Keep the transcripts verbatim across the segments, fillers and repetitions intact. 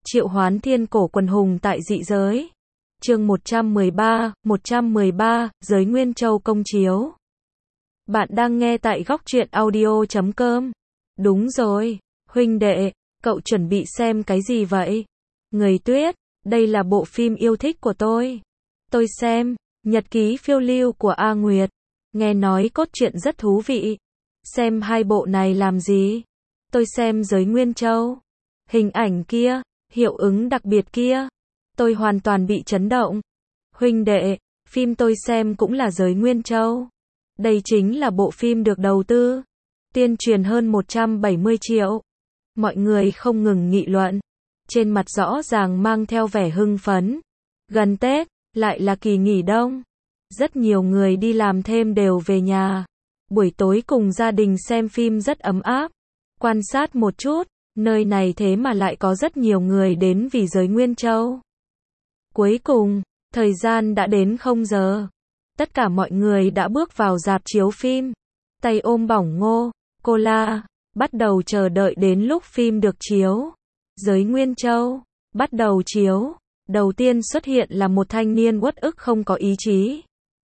Triệu hoán thiên cổ quần hùng tại dị giới. Chương một trăm mười ba, một trăm mười ba, giới Nguyên Châu công chiếu. Bạn đang nghe tại góc truyện audio chấm com. Đúng rồi, huynh đệ, cậu chuẩn bị xem cái gì vậy? Người Tuyết, đây là bộ phim yêu thích của tôi. Tôi xem, Nhật ký phiêu lưu của A Nguyệt. Nghe nói cốt truyện rất thú vị. Xem hai bộ này làm gì? Tôi xem giới Nguyên Châu. Hình ảnh kia, hiệu ứng đặc biệt kia. Tôi hoàn toàn bị chấn động. Huynh đệ, phim tôi xem cũng là giới Nguyên Châu. Đây chính là bộ phim được đầu tư, tuyên truyền hơn một trăm bảy mươi triệu. Mọi người không ngừng nghị luận. Trên mặt rõ ràng mang theo vẻ hưng phấn. Gần Tết, lại là kỳ nghỉ đông. Rất nhiều người đi làm thêm đều về nhà. Buổi tối cùng gia đình xem phim rất ấm áp. Quan sát một chút, nơi này thế mà lại có rất nhiều người đến vì giới Nguyên Châu. Cuối cùng, thời gian đã đến không giờ. Tất cả mọi người đã bước vào rạp chiếu phim. Tay ôm bỏng ngô, cola, bắt đầu chờ đợi đến lúc phim được chiếu. Giới Nguyên Châu, bắt đầu chiếu. Đầu tiên xuất hiện là một thanh niên uất ức không có ý chí.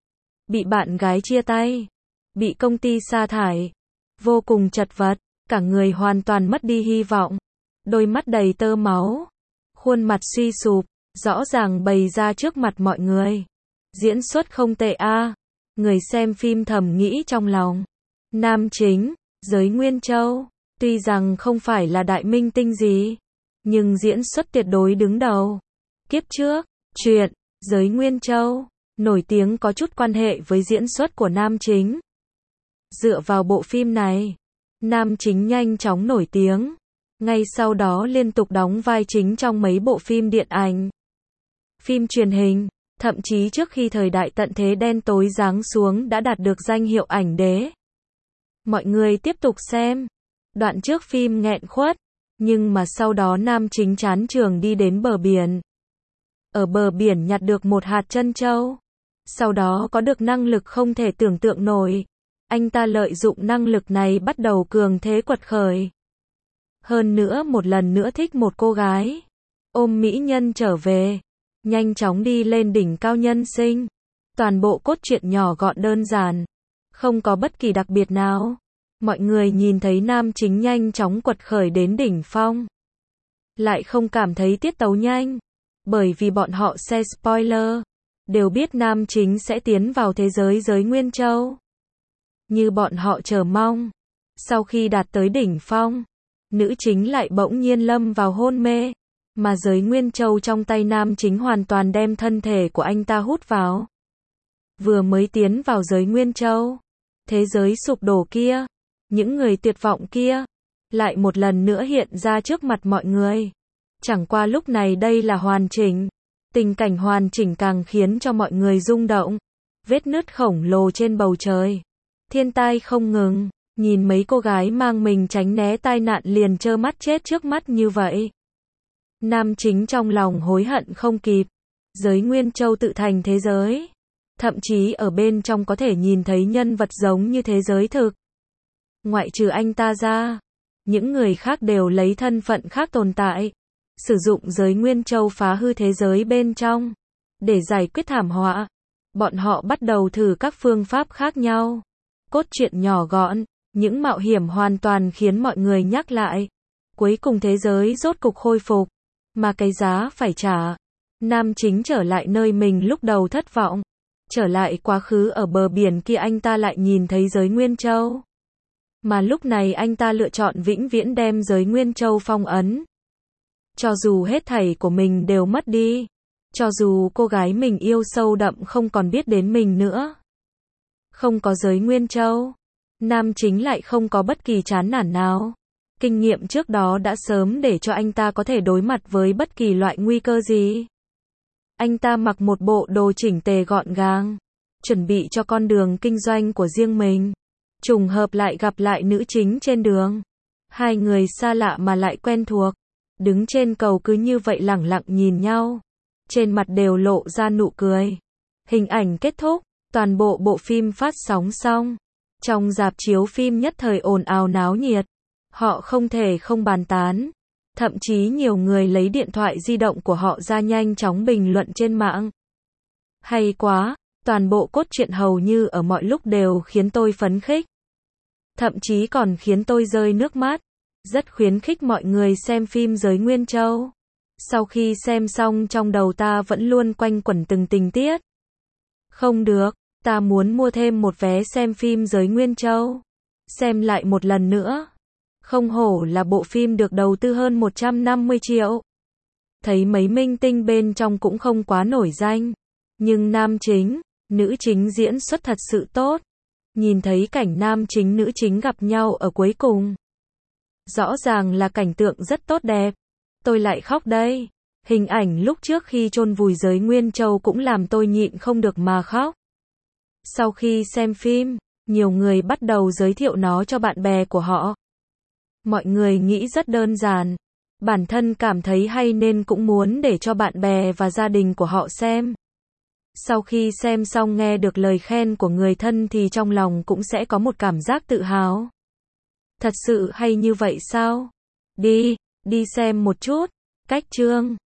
Bị bạn gái chia tay. Bị công ty sa thải. Vô cùng chật vật. Cả người hoàn toàn mất đi hy vọng. Đôi mắt đầy tơ máu. Khuôn mặt suy sụp. Rõ ràng bày ra trước mặt mọi người. Diễn xuất không tệ a. À. Người xem phim thầm nghĩ trong lòng. Nam chính, giới Nguyên Châu. Tuy rằng không phải là đại minh tinh gì. Nhưng diễn xuất tuyệt đối đứng đầu. Kiếp trước, chuyện, giới Nguyên Châu. Nổi tiếng có chút quan hệ với diễn xuất của nam chính. Dựa vào bộ phim này, nam chính nhanh chóng nổi tiếng. Ngay sau đó liên tục đóng vai chính trong mấy bộ phim điện ảnh, phim truyền hình, thậm chí trước khi thời đại tận thế đen tối giáng xuống đã đạt được danh hiệu ảnh đế. Mọi người tiếp tục xem. Đoạn trước phim nghẹn khuất, nhưng mà sau đó nam chính chán trường đi đến bờ biển. Ở bờ biển nhặt được một hạt trân châu. Sau đó có được năng lực không thể tưởng tượng nổi. Anh ta lợi dụng năng lực này bắt đầu cường thế quật khởi. Hơn nữa một lần nữa thích một cô gái. Ôm mỹ nhân trở về. Nhanh chóng đi lên đỉnh cao nhân sinh. Toàn bộ cốt truyện nhỏ gọn đơn giản. Không có bất kỳ đặc biệt nào. Mọi người nhìn thấy nam chính nhanh chóng quật khởi đến đỉnh phong. Lại không cảm thấy tiết tấu nhanh. Bởi vì bọn họ xe spoiler. Đều biết nam chính sẽ tiến vào thế giới giới Nguyên Châu. Như bọn họ chờ mong. Sau khi đạt tới đỉnh phong, nữ chính lại bỗng nhiên lâm vào hôn mê. Mà giới Nguyên Châu trong tay nam chính hoàn toàn đem thân thể của anh ta hút vào. Vừa mới tiến vào giới Nguyên Châu, thế giới sụp đổ kia, những người tuyệt vọng kia, lại một lần nữa hiện ra trước mặt mọi người. Chẳng qua lúc này đây là hoàn chỉnh. Tình cảnh hoàn chỉnh càng khiến cho mọi người rung động. Vết nứt khổng lồ trên bầu trời. Thiên tai không ngừng. Nhìn mấy cô gái mang mình tránh né tai nạn liền trơ mắt chết trước mắt như vậy. Nam chính trong lòng hối hận không kịp. Giới Nguyên Châu tự thành thế giới. Thậm chí ở bên trong có thể nhìn thấy nhân vật giống như thế giới thực. Ngoại trừ anh ta ra, những người khác đều lấy thân phận khác tồn tại. Sử dụng giới Nguyên Châu phá hư thế giới bên trong. Để giải quyết thảm họa. Bọn họ bắt đầu thử các phương pháp khác nhau. Cốt truyện nhỏ gọn. Những mạo hiểm hoàn toàn khiến mọi người nhắc lại. Cuối cùng thế giới rốt cục khôi phục. Mà cái giá phải trả. Nam chính trở lại nơi mình lúc đầu thất vọng. Trở lại quá khứ ở bờ biển kia anh ta lại nhìn thấy giới Nguyên Châu. Mà lúc này anh ta lựa chọn vĩnh viễn đem giới Nguyên Châu phong ấn. Cho dù hết thảy của mình đều mất đi. Cho dù cô gái mình yêu sâu đậm không còn biết đến mình nữa. Không có giới Nguyên Châu. Nam chính lại không có bất kỳ chán nản nào. Kinh nghiệm trước đó đã sớm để cho anh ta có thể đối mặt với bất kỳ loại nguy cơ gì. Anh ta mặc một bộ đồ chỉnh tề gọn gàng. Chuẩn bị cho con đường kinh doanh của riêng mình. Trùng hợp lại gặp lại nữ chính trên đường. Hai người xa lạ mà lại quen thuộc. Đứng trên cầu cứ như vậy lẳng lặng nhìn nhau. Trên mặt đều lộ ra nụ cười. Hình ảnh kết thúc. Toàn bộ bộ phim phát sóng xong. Trong rạp chiếu phim nhất thời ồn ào náo nhiệt. Họ không thể không bàn tán. Thậm chí nhiều người lấy điện thoại di động của họ ra nhanh chóng bình luận trên mạng. Hay quá, toàn bộ cốt truyện hầu như ở mọi lúc đều khiến tôi phấn khích. Thậm chí còn khiến tôi rơi nước mắt. Rất khuyến khích mọi người xem phim Giới Nguyên Châu. Sau khi xem xong trong đầu ta vẫn luôn quanh quẩn từng tình tiết. Không được, ta muốn mua thêm một vé xem phim Giới Nguyên Châu. Xem lại một lần nữa. Không hổ là bộ phim được đầu tư hơn một trăm năm mươi triệu. Thấy mấy minh tinh bên trong cũng không quá nổi danh. Nhưng nam chính, nữ chính diễn xuất thật sự tốt. Nhìn thấy cảnh nam chính nữ chính gặp nhau ở cuối cùng. Rõ ràng là cảnh tượng rất tốt đẹp. Tôi lại khóc đây. Hình ảnh lúc trước khi chôn vùi Giới Nguyên Châu cũng làm tôi nhịn không được mà khóc. Sau khi xem phim, nhiều người bắt đầu giới thiệu nó cho bạn bè của họ. Mọi người nghĩ rất đơn giản. Bản thân cảm thấy hay nên cũng muốn để cho bạn bè và gia đình của họ xem. Sau khi xem xong nghe được lời khen của người thân thì trong lòng cũng sẽ có một cảm giác tự hào. Thật sự hay như vậy sao? Đi, đi xem một chút. Cách chương